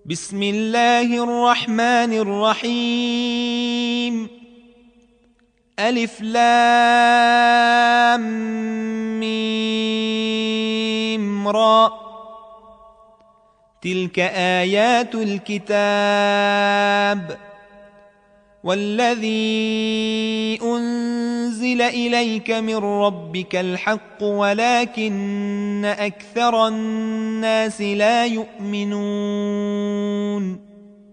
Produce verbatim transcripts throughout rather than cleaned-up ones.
بسم الله الرحمن الرحيم. ألف لام ميم را. تلك آيات الكتاب والذي أنزل إليك من ربك الحق ولكن أكثر الناس لا يؤمنون.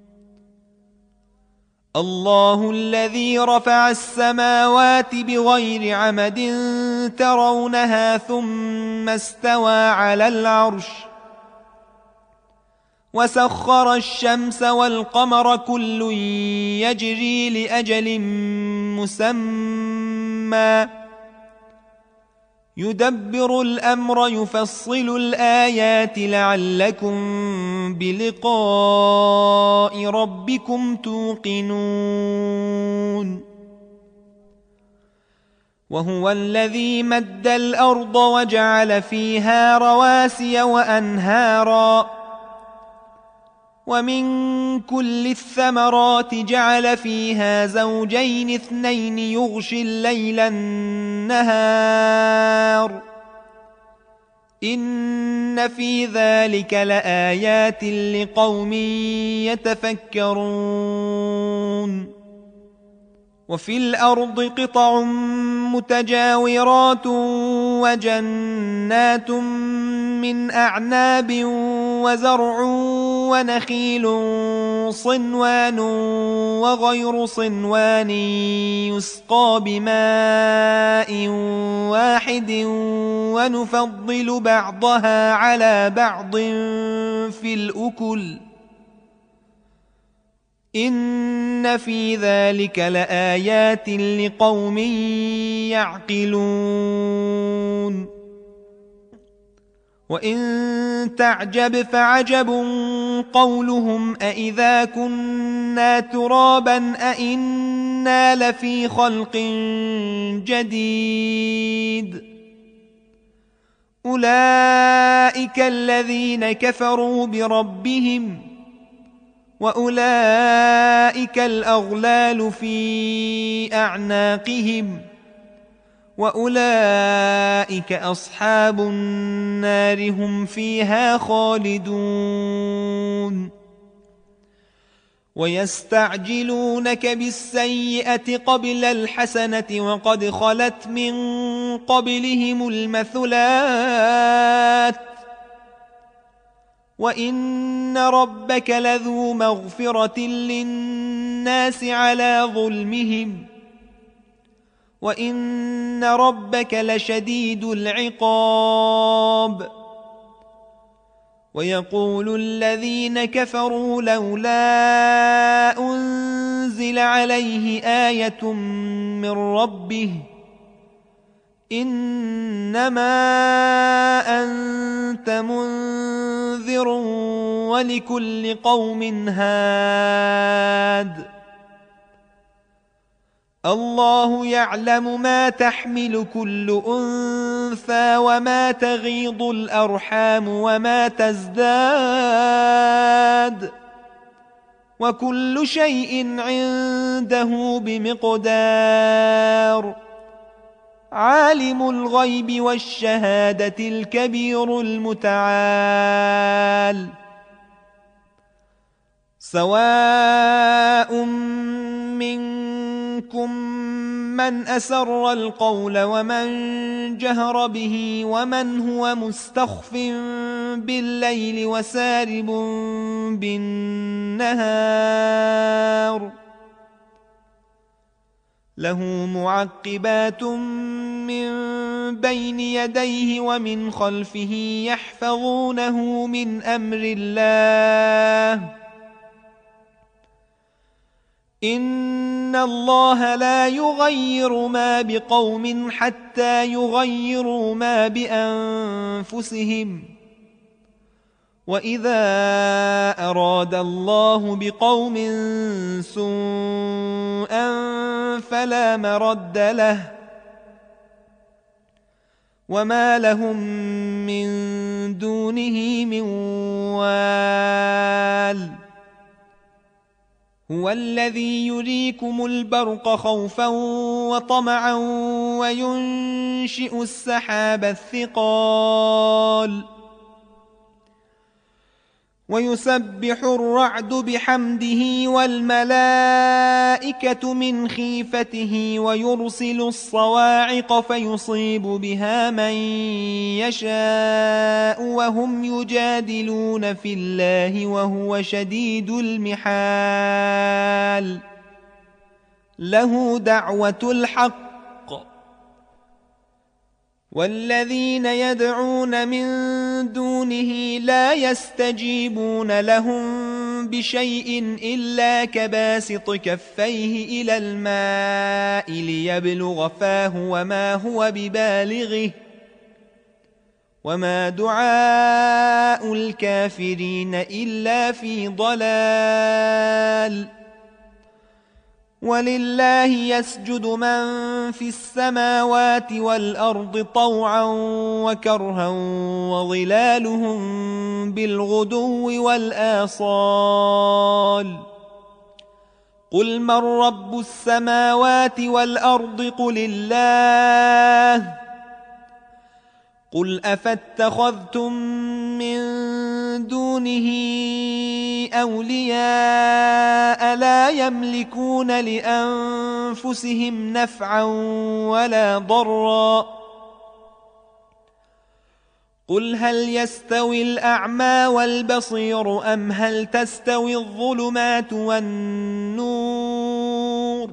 الله الذي رفع السماوات بغير عمد ترونها ثم استوى على العرش وسخر الشمس والقمر كل يجري لأجل مسمى يدبر الأمر يفصل الآيات لعلكم بلقاء ربكم توقنون. وهو الذي مد الأرض وجعل فيها رواسي وأنهارا ومن كل الثمرات جعل فيها زوجين اثنين يغشي الليل النهار إن في ذلك لآيات لقوم يتفكرون. وفي الأرض قطع متجاورات وجنات من أعناب وزرع ونخيل صنوان وغير صنوان يسقى بماء واحد ونفضل بعضها على بعض في الأكل إن في ذلك لآيات لقوم يعقلون. وإن تعجب فعجب قولهم أإذا كنا ترابا أإنا لفي خلق جديد أولئك الذين كفروا بربهم وأولئك الأغلال في أعناقهم وأولئك أصحاب النار هم فيها خالدون. ويستعجلونك بالسيئة قبل الحسنة وقد خلت من قبلهم المثلات وإن ربك لذو مغفرة للناس على ظلمهم وإن ربك لشديد العقاب. ويقول الذين كفروا لولا أنزل عليه آية من ربه إنما أنت منذر ولكل قوم هاد الله يعلم ما تحمل كل أنثى وما تغيض الأرحام وما تزداد وكل شيء عنده بمقدار. عالم الغيب والشهادة الكبير المتعال. سواء منكم من أسر القول ومن جهر به ومن هو مستخف بالليل وسارب بالنهار له معقبات من بين يديه ومن خلفه يحفظونه من أمر الله إن الله لا يغير ما بقوم حتى يغيروا ما بأنفسهم وإذا أراد الله بقوم سوءا فلا مرد له وما لهم من دونه من وال هو الذي يريكم البرق خوفا وطمعا وينشئ السحاب الثقال ويسبح الرعد بحمده والملائكة من خيفته ويرسل الصواعق فيصيب بها من يشاء وهم يجادلون في الله وهو شديد المحال له دعوة الحق والذين يدعون من دونه لا يستجيبون لهم بشيء إلا كباسط كفيه إلى الماء ليبلغ فاه وما هو ببالغه وما دعاء الكافرين إلا في ضلال ولله يسجد من في السماوات والأرض طوعا وكرها وظلالهم بالغدو والآصال قل من رب السماوات والأرض قل الله قل أفاتخذتم من دونه أولياء لا يملكون لأنفسهم نفعا ولا ضرا قل هل يستوي الأعمى والبصير أم هل تستوي الظلمات والنور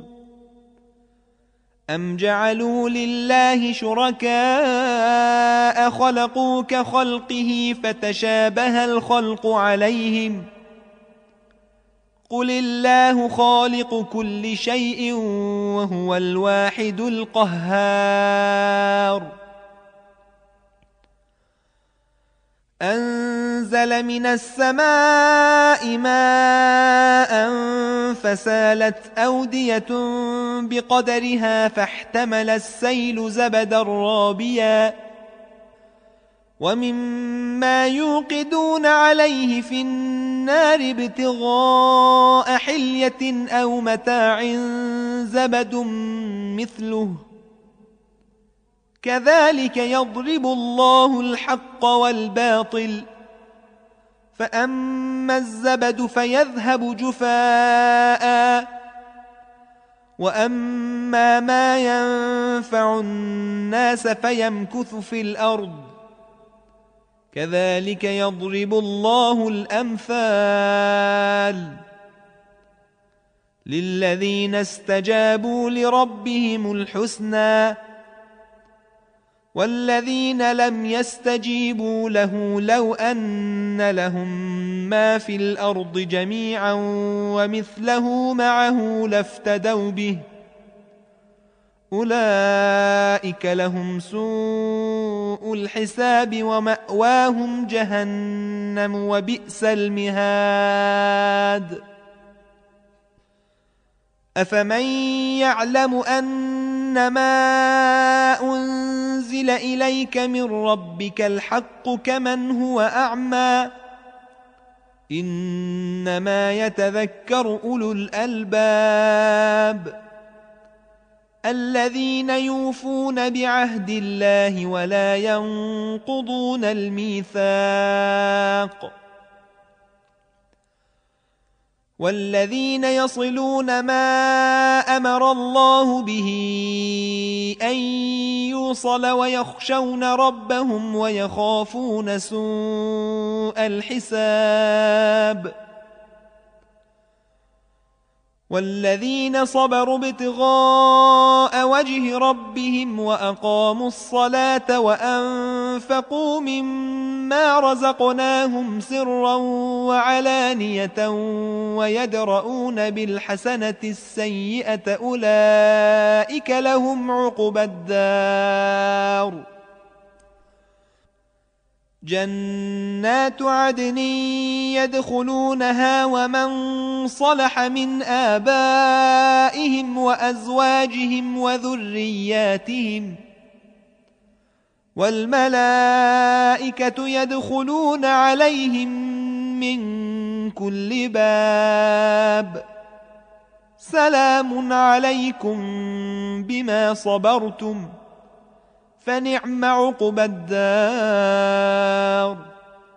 أم جعلوا لله شركاء خلقوا كخلقه فتشابه الخلق عليهم قل الله خالق كل شيء وهو الواحد القهار أنزل من السماء ماء فسالت أودية بقدرها فاحتمل السيل زبدا رابيا ومما يوقدون عليه في النار ابتغاء حلية أو متاع زبد مثله كذلك يضرب الله الحق والباطل فأما الزبد فيذهب جفاء وأما ما ينفع الناس فيمكث في الأرض كذلك يضرب الله الأمثال للذين استجابوا لربهم الحسنى والذين لم يستجيبوا له لو أن لهم ما في الأرض جميعا ومثله معه لافتدوا به أولئك لهم سوء الحساب ومأواهم جهنم وبئس المهاد أفمن يعلم أنما أنزل إليك من ربك الحق كمن هو أعمى إنما يتذكر أولو الألباب الذين يوفون بعهد الله ولا ينقضون الميثاق والذين يصلون ما أمر الله به أن يوصل ويخشون ربهم ويخافون سوء الحساب والذين صبروا ابتغاء وجه ربهم وأقاموا الصلاة وأنفقوا مما رزقناهم سرا وعلانية ويدرؤون بالحسنة السيئة أولئك لهم عقبى الدار جنات عدن يدخلونها ومن صلح من آبائهم وأزواجهم وذرياتهم والملائكة يدخلون عليهم من كل باب سلام عليكم بما صبرتم فنعم عقبى الدار.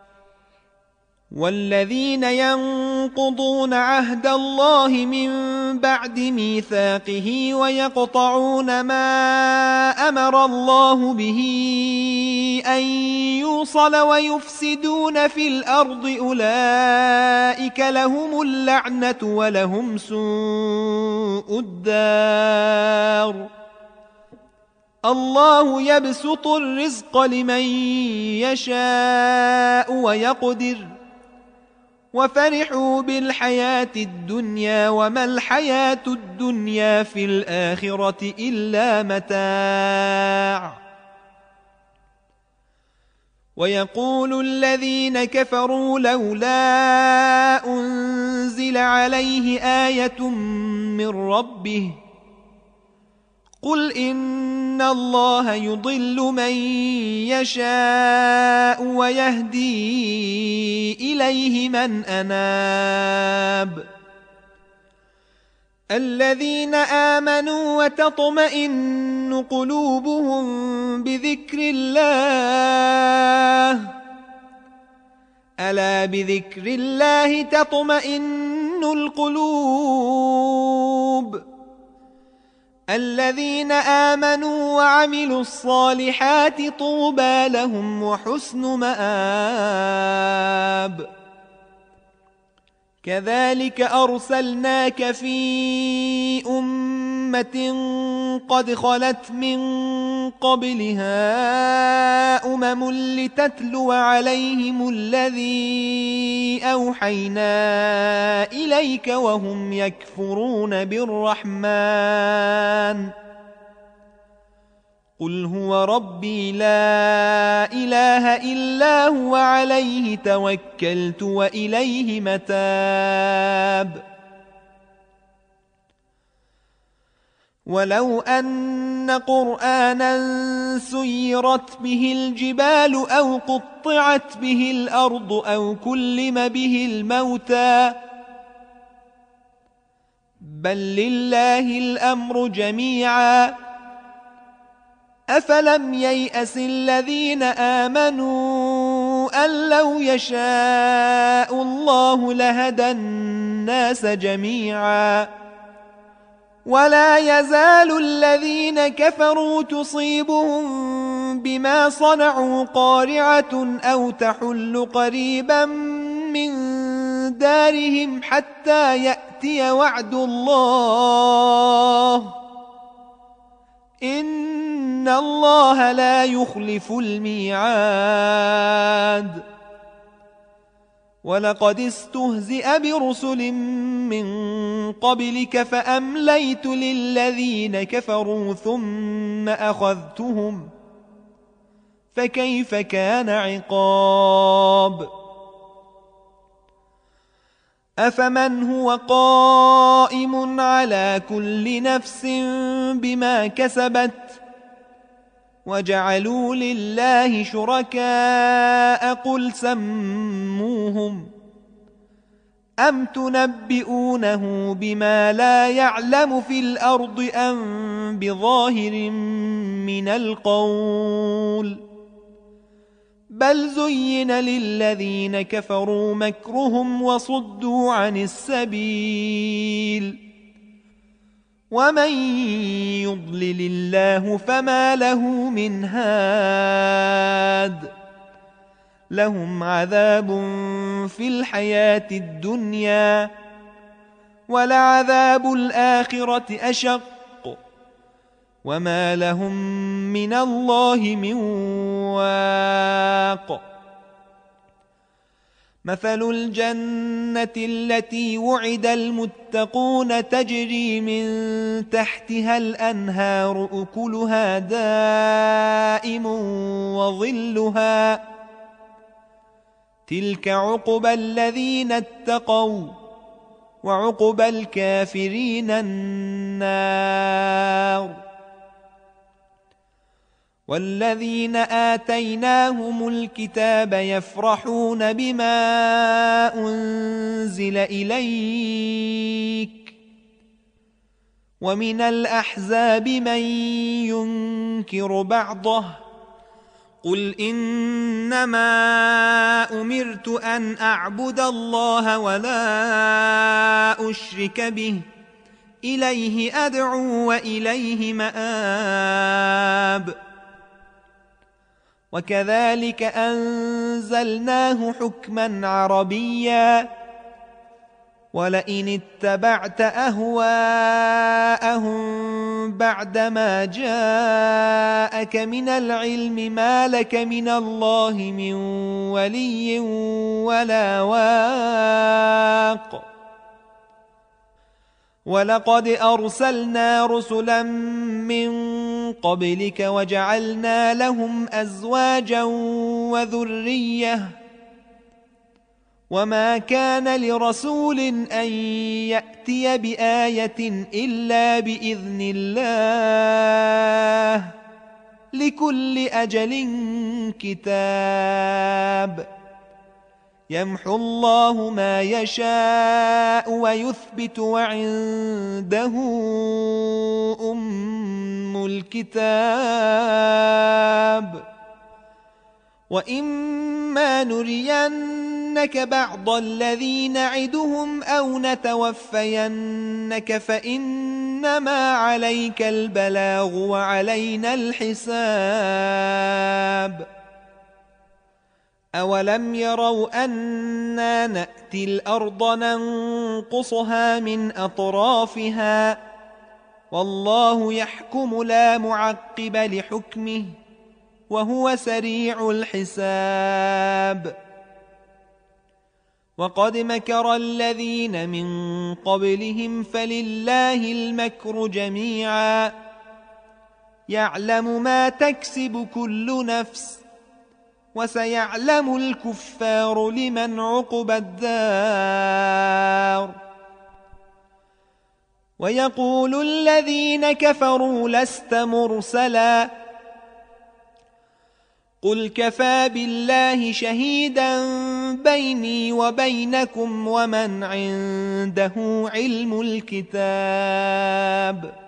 والذين ينقضون عهد الله من بعد ميثاقه ويقطعون ما أمر الله به أن يوصل ويفسدون في الأرض أولئك لهم اللعنة ولهم سوء الدار. الله يبسط الرزق لمن يشاء ويقدر وفرحوا بالحياة الدنيا وما الحياة الدنيا في الآخرة إلا متاع. ويقول الذين كفروا لولا أنزل عليه آية من ربه قل إن الله يضل من يشاء ويهدي إليه من أناب. الذين آمنوا وتطمئن قلوبهم بذكر الله ألا بذكر الله تطمئن القلوب. الذين آمنوا وعملوا الصالحات طوبى لهم وحسن مآب. كذلك أرسلناك في أمة قد خلت من قبلها أمم لتتلو عليهم الذي أوحينا إليك وهم يكفرون بالرحمن قل هو ربي لا إله إلا هو عليه توكلت وإليه متاب. ولو أن قرآنا سيرت به الجبال أو قطعت به الأرض أو كلم به الموتى بل لله الأمر جميعا أفلم ييأس الذين آمنوا أن لو يشاء الله لهدى الناس جميعا ولا يزال الذين كفروا تصيبهم بما صنعوا قارعة أو تحل قريبا من دارهم حتى يأتي وعد الله إن الله لا يخلف الميعاد. ولقد استهزئ برسل من قبلك فأمليت للذين كفروا ثم أخذتهم فكيف كان عقاب. أفمن هو قائم على كل نفس بما كسبت وجعلوا لله شركاء قل سموهم أم تنبئونه بما لا يعلم في الأرض أم بظاهر من القول بل زين للذين كفروا مكرهم وصدوا عن السبيل ومن يضلل الله فما له من هاد. لهم عذاب في الحياة الدنيا ولعذاب الآخرة أشق وما لهم من الله من واق. مثل الجنة التي وعد المتقون تجري من تحتها الأنهار أكلها دائم وظلها تلك عقبى الذين اتقوا وعقبى الكافرين النار. والذين آتيناهم الكتاب يفرحون بما أنزل إليك ومن الأحزاب من ينكر بعضه قل إنما أمرت أن أعبد الله ولا أشرك به إليه أدعو وإليه مآب وكذلك أنزلناه حكما عربيا ولئن اتبعت أهواءهم بعدما جاءك من العلم ما لك من الله من ولي ولا واق ولقد أرسلنا رسلا من قبلك وجعلنا لهم أزواجا وذرية وما كان لرسول أن يأتي بآية إلا بإذن الله لكل أجل كتاب يمحو الله ما يشاء ويثبت وعنده أم الكتاب وإما نرينك بعض الذي نعدهم أو نتوفينك فإنما عليك البلاغ وعلينا الحساب أولم يروا أنا نأتي الأرض ننقصها من أطرافها والله يحكم لا معقب لحكمه وهو سريع الحساب وقد مكر الذين من قبلهم فلله المكر جميعا يعلم ما تكسب كل نفس وسيعلم الكفار لمن عقبى الدار ويقول الذين كفروا لست مرسلا قل كفى بالله شهيدا بيني وبينكم ومن عنده علم الكتاب